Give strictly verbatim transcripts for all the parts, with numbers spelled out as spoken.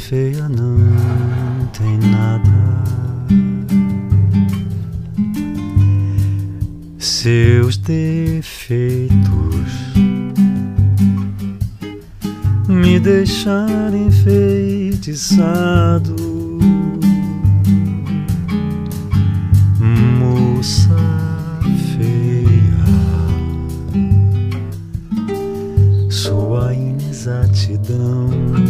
feia não tem nada. Seus defeitos me deixaram enfeitiçado. Moça feia, sua inexatidão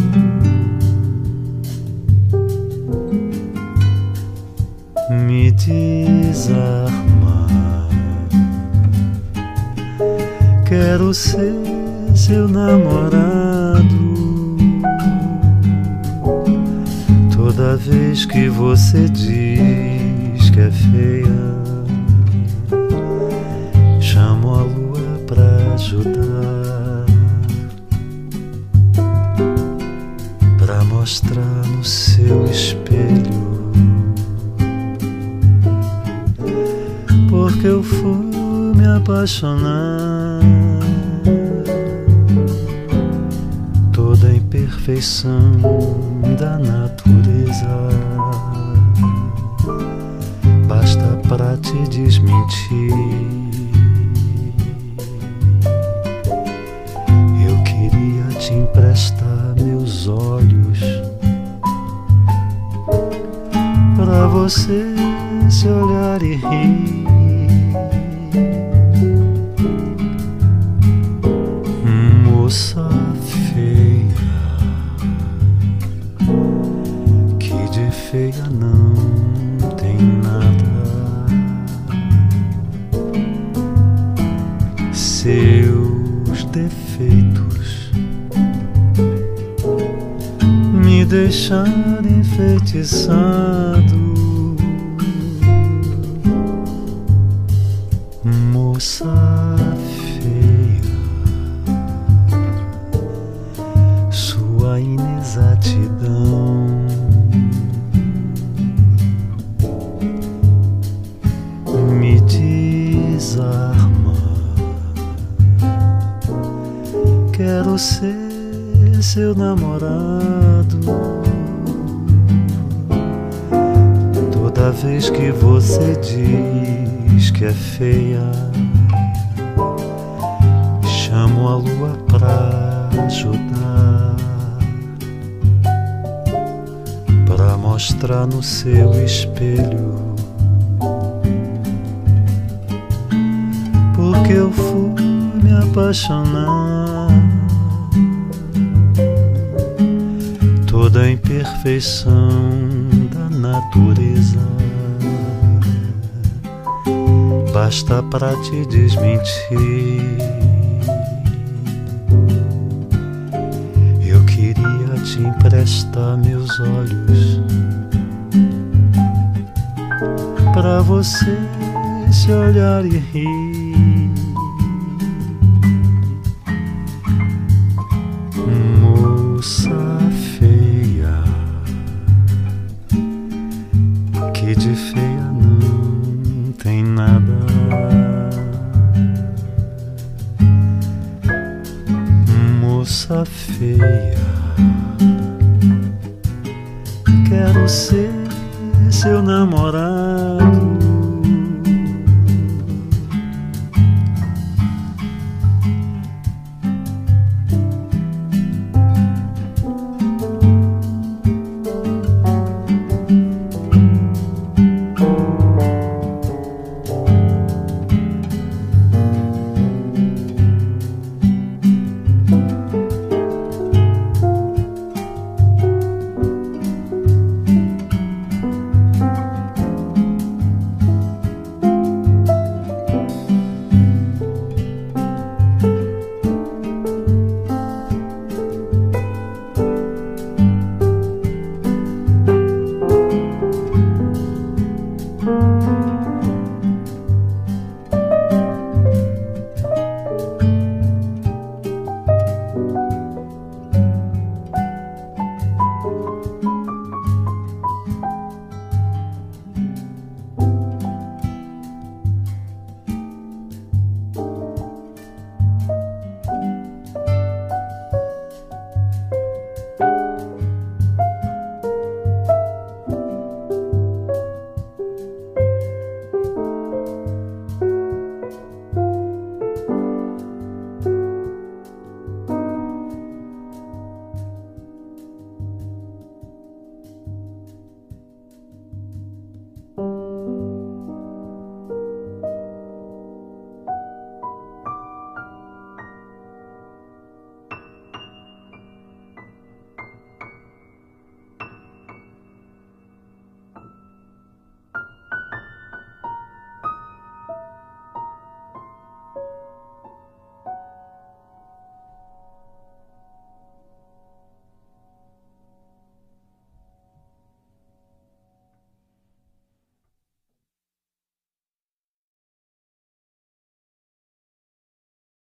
me desarma. Quero ser seu namorado. Toda vez que você diz que é feia, chamo a lua pra ajudar, pra mostrar no seu espelho. Porque eu fui me apaixonar. Toda a imperfeição da natureza basta pra te desmentir. Eu queria te emprestar meus olhos pra você se olhar e rir. Moça feia, que de feia não tem nada. Seus defeitos me deixaram enfeitiçado. Moça feia, sua inexatidão me desarma. Quero ser seu namorado. Toda vez que você diz que é feia, chamo a lua pra ajudar, pra mostrar no seu espelho. Porque eu fui me apaixonar. Toda a imperfeição da natureza basta pra te desmentir. Eu queria te emprestar meus olhos pra você se olhar e rir. Moça feia, que de feia não tem nada. Moça feia, quero ser seu namorado.